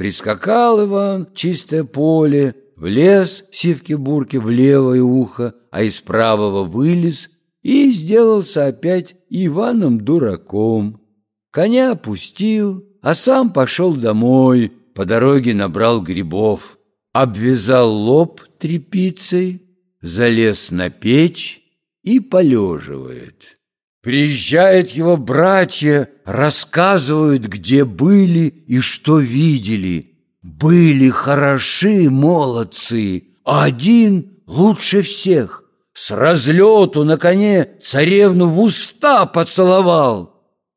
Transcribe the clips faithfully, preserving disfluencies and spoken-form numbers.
Прискакал Иван в чистое поле, влез сивке-бурке в левое ухо, а из правого вылез и сделался опять Иваном-дураком. Коня пустил, а сам пошел домой, по дороге набрал грибов, обвязал лоб тряпицей, залез на печь и полеживает. Приезжают его братья, рассказывают, где были и что видели. Были хороши, молодцы, а один лучше всех. С разлету на коне царевну в уста поцеловал.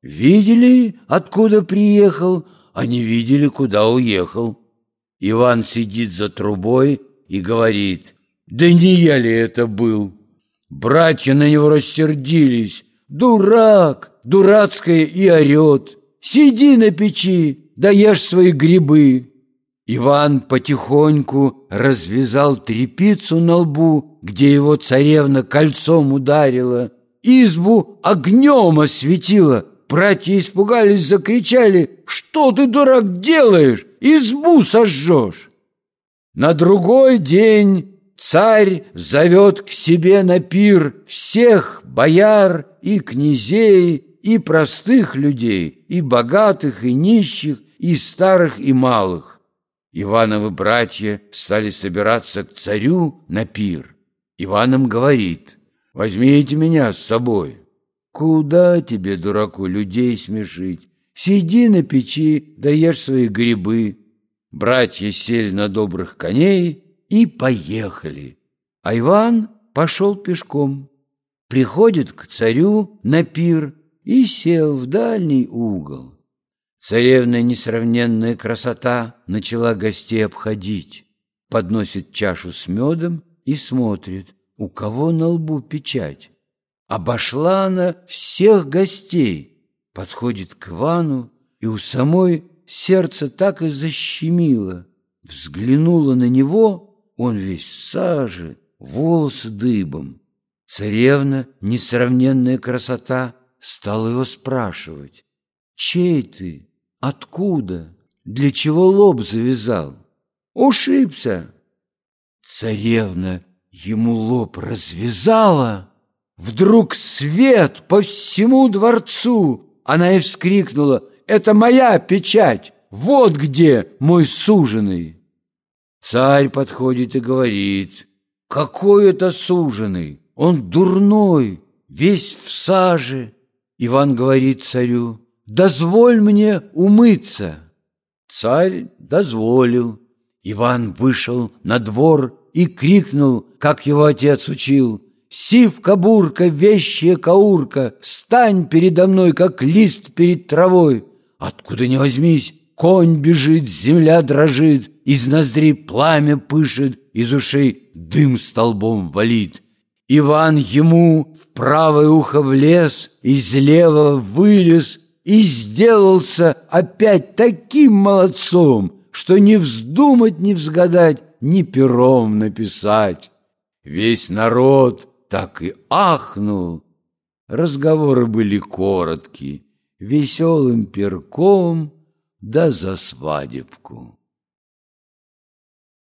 Видели, откуда приехал, а не видели, куда уехал. Иван сидит за трубой и говорит: «Да не я ли это был?» Братья на него рассердились. «Дурак, дурацкое и орет! Сиди на печи, да ешь свои грибы!» Иван потихоньку развязал тряпицу на лбу, где его царевна кольцом ударила, избу огнем осветила. Братья испугались, закричали: «Что ты, дурак, делаешь? Избу сожжешь!» На другой день царь зовет к себе на пир всех бояр и князей, и простых людей, и богатых, и нищих, и старых, и малых. Ивановы братья стали собираться к царю на пир. Иван им говорит: «Возьмите меня с собой». «Куда тебе, дураку, людей смешить? Сиди на печи, да ешь свои грибы». Братья сели на добрых коней и поехали, а Иван пошел пешком. Приходит к царю на пир и сел в дальний угол. Царевна несравненная красота начала гостей обходить, подносит чашу с медом и смотрит, у кого на лбу печать. Обошла она всех гостей, подходит к Ивану, и у самой сердце так и защемило. Взглянула на него, он весь в саже, волосы дыбом. Царевна, несравненная красота, стала его спрашивать: «Чей ты? Откуда? Для чего лоб завязал?» «Ушибся». Царевна ему лоб развязала. Вдруг свет по всему дворцу. Она и вскрикнула: «Это моя печать! Вот где мой суженый!» Царь подходит и говорит: «Какой это суженый? Он дурной, весь в саже». Иван говорит царю: «Дозволь мне умыться». Царь дозволил. Иван вышел на двор и крикнул, как его отец учил: «Сивка-бурка, вещая каурка, стань передо мной, как лист перед травой». Откуда ни возьмись, конь бежит, земля дрожит, из ноздрей пламя пышет, из ушей дым столбом валит. Иван ему в правое ухо влез, из левого вылез и сделался опять таким молодцом, что не вздумать, не взгадать, ни пером написать. Весь народ так и ахнул. Разговоры были короткие, веселым перком да за свадебку.